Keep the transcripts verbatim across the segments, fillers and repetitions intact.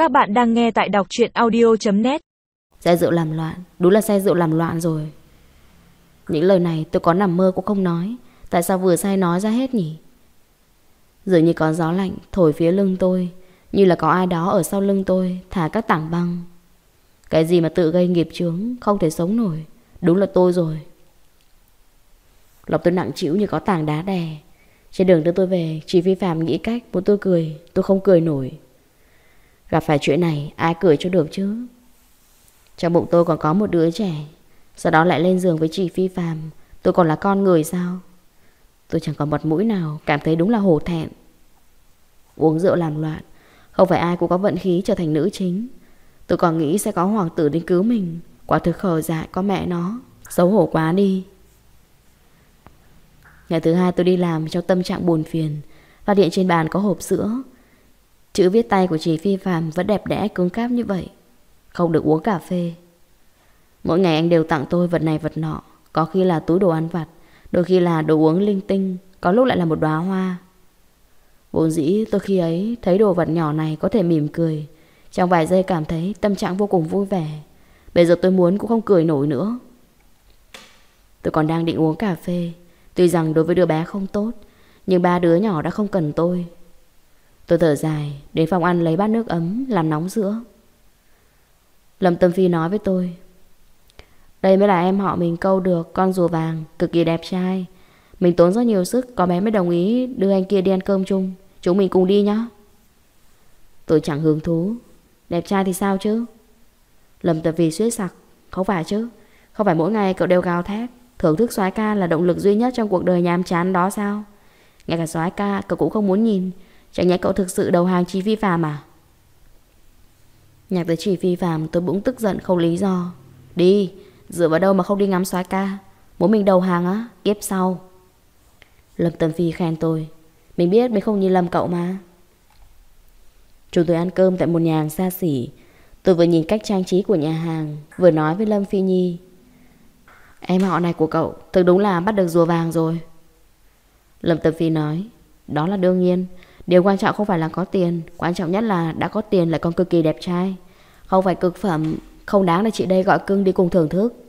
Các bạn đang nghe tại đọc truyện audio chấm net. Say rượu làm loạn, đúng là say rượu làm loạn rồi. Những lời này tôi có nằm mơ cũng không nói. Tại sao vừa say nói ra hết nhỉ? Dường như có gió lạnh thổi phía lưng tôi, như là có ai đó ở sau lưng tôi thả các tảng băng. Cái gì mà tự gây nghiệp chướng, không thể sống nổi, đúng là tôi rồi. Lòng tôi nặng trĩu như có tảng đá đè. Trên đường đưa tôi về, chị Phi Phạm nghĩ cách muốn tôi cười, tôi không cười nổi. Gặp phải chuyện này ai cười cho được chứ. Trong bụng tôi còn có một đứa trẻ, sau đó lại lên giường với chị Phi Phạm. Tôi còn là con người sao? Tôi chẳng còn mặt mũi nào, cảm thấy đúng là hổ thẹn. Uống rượu làm loạn, không phải ai cũng có vận khí trở thành nữ chính. Tôi còn nghĩ sẽ có hoàng tử đến cứu mình. Quả thực khờ dại có mẹ nó. Xấu hổ quá đi. Ngày thứ hai tôi đi làm trong tâm trạng buồn phiền. Phát hiện trên bàn có hộp sữa. Chữ viết tay của chị Phi Phạm vẫn đẹp đẽ cứng cáp như vậy. Không được uống cà phê. Mỗi ngày anh đều tặng tôi vật này vật nọ. Có khi là túi đồ ăn vặt, đôi khi là đồ uống linh tinh, có lúc lại là một đóa hoa. Vốn dĩ tôi khi ấy thấy đồ vật nhỏ này có thể mỉm cười, trong vài giây cảm thấy tâm trạng vô cùng vui vẻ. Bây giờ tôi muốn cũng không cười nổi nữa. Tôi còn đang định uống cà phê. Tuy rằng đối với đứa bé không tốt, nhưng ba đứa nhỏ đã không cần tôi. Tôi thở dài, đến phòng ăn lấy bát nước ấm làm nóng sữa. Lâm Tâm Phi nói với tôi: đây mới là em họ mình câu được con rùa vàng, cực kỳ đẹp trai. Mình tốn rất nhiều sức, có bé mới đồng ý đưa anh kia đi ăn cơm chung. Chúng mình cùng đi nhá. Tôi chẳng hứng thú. Đẹp trai thì sao chứ? Lâm Tâm Phi suýt sặc: không phải chứ, không phải mỗi ngày cậu đều gào thét thưởng thức soái ca là động lực duy nhất trong cuộc đời nhàm chán đó sao? Ngay cả soái ca cậu cũng không muốn nhìn. Chẳng nhẽ cậu thực sự đầu hàng chị Phi Phạm à? Nhắc tới chị Phi Phạm tôi bỗng tức giận không lý do. Đi, dựa vào đâu mà không đi ngắm soái ca? Muốn mình đầu hàng á? Kiếp sau. Lâm Tâm Phi khen tôi: mình biết mình không nhìn lầm cậu mà. Chúng tôi ăn cơm tại một nhà hàng xa xỉ. Tôi vừa nhìn cách trang trí của nhà hàng, vừa nói với Lâm Phi Nhi: em họ này của cậu thực đúng là bắt được rùa vàng rồi. Lâm Tâm Phi nói: đó là đương nhiên. Điều quan trọng không phải là có tiền, quan trọng nhất là đã có tiền lại còn cực kỳ đẹp trai. Không phải cực phẩm, không đáng để chị đây gọi cưng đi cùng thưởng thức.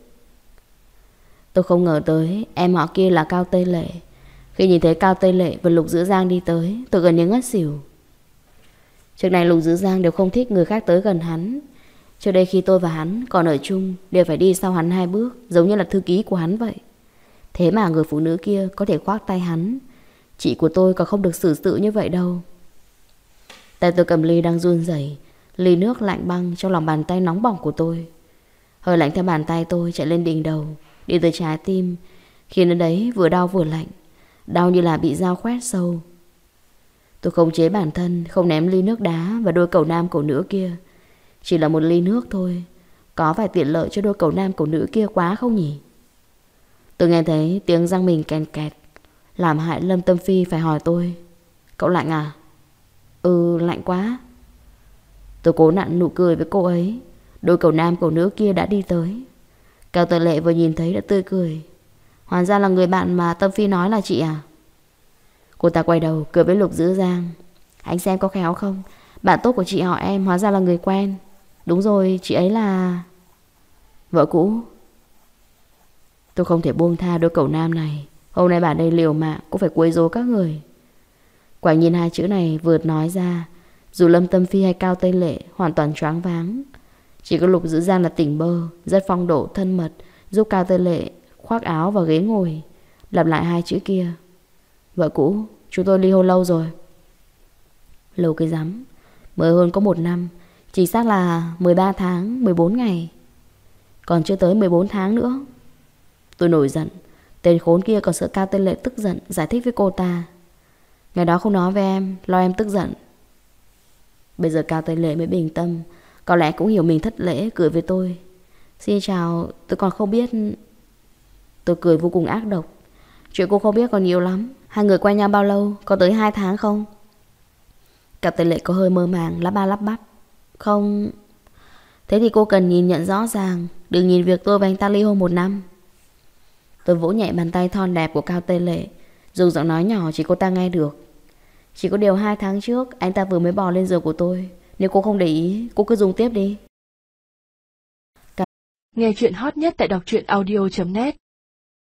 Tôi không ngờ tới em họ kia là Cao Tây Lệ. Khi nhìn thấy Cao Tây Lệ và Lục Dữ Giang đi tới, tôi gần như ngất xỉu. Trước này Lục Dữ Giang đều không thích người khác tới gần hắn. Trước đây khi tôi và hắn còn ở chung, đều phải đi sau hắn hai bước, giống như là thư ký của hắn vậy. Thế mà người phụ nữ kia có thể khoác tay hắn. Chị của tôi còn không được xử sự như vậy đâu. Tay tôi cầm ly đang run rẩy, ly nước lạnh băng trong lòng bàn tay nóng bỏng của tôi. Hơi lạnh theo bàn tay tôi chạy lên đỉnh đầu, đi tới trái tim, khiến đến đấy vừa đau vừa lạnh. Đau như là bị dao khoét sâu. Tôi khống chế bản thân, không ném ly nước đá và đôi cẩu nam cẩu nữ kia. Chỉ là một ly nước thôi, có phải tiện lợi cho đôi cẩu nam cẩu nữ kia quá không nhỉ? Tôi nghe thấy tiếng răng mình kèn kẹt, làm hại Lâm Tâm Phi phải hỏi tôi: cậu lạnh à? Ừ, lạnh quá. Tôi cố nặn nụ cười với cô ấy. Đôi cẩu nam cẩu nữ kia đã đi tới. Cao Tây Lệ vừa nhìn thấy đã tươi cười: hóa ra là người bạn mà Tâm Phi nói là chị à? Cô ta quay đầu cười với Lục Dữ Giang: anh xem có khéo không? Bạn tốt của chị họ em hóa ra là người quen. Đúng rồi, chị ấy là vợ cũ. Tôi không thể buông tha đôi cẩu nam này. Hôm nay bà đây liều mạng cũng phải quấy rối các người. Quả nhiên hai chữ này vừa nói ra, dù Lâm Tâm Phi hay Cao Tây Lệ hoàn toàn choáng váng. Chỉ có Lục Dữ Giang là tỉnh bơ, rất phong độ thân mật, giúp Cao Tây Lệ khoác áo vào ghế ngồi, lặp lại hai chữ kia: vợ cũ, chúng tôi ly hôn lâu rồi. Lâu cái rắm, mới hơn có một năm, chính xác là mười ba tháng mười bốn ngày. Còn chưa tới mười bốn tháng nữa. Tôi nổi giận. Tên khốn kia còn sợ Cao Tây Lệ tức giận, giải thích với cô ta: ngày đó không nói với em, lo em tức giận. Bây giờ Cao Tây Lệ mới bình tâm, có lẽ cũng hiểu mình thất lễ, cười với tôi: xin chào, tôi còn không biết. Tôi cười vô cùng ác độc: chuyện cô không biết còn nhiều lắm. Hai người quen nhau bao lâu, có tới hai tháng không? Cao Tây Lệ có hơi mơ màng, lắp ba lắp bắp: không. Thế thì cô cần nhìn nhận rõ ràng, đừng nhìn việc tôi và anh ta ly hôn một năm. Tôi vỗ nhẹ bàn tay thon đẹp của Cao Tây Lệ, dùng giọng nói nhỏ chỉ cô ta nghe được: chỉ có điều hai tháng trước anh ta vừa mới bò lên giường của tôi, Nếu cô không để ý, cô cứ dùng tiếp đi. Nghe chuyện hot nhất tại đọc truyện audio chấm net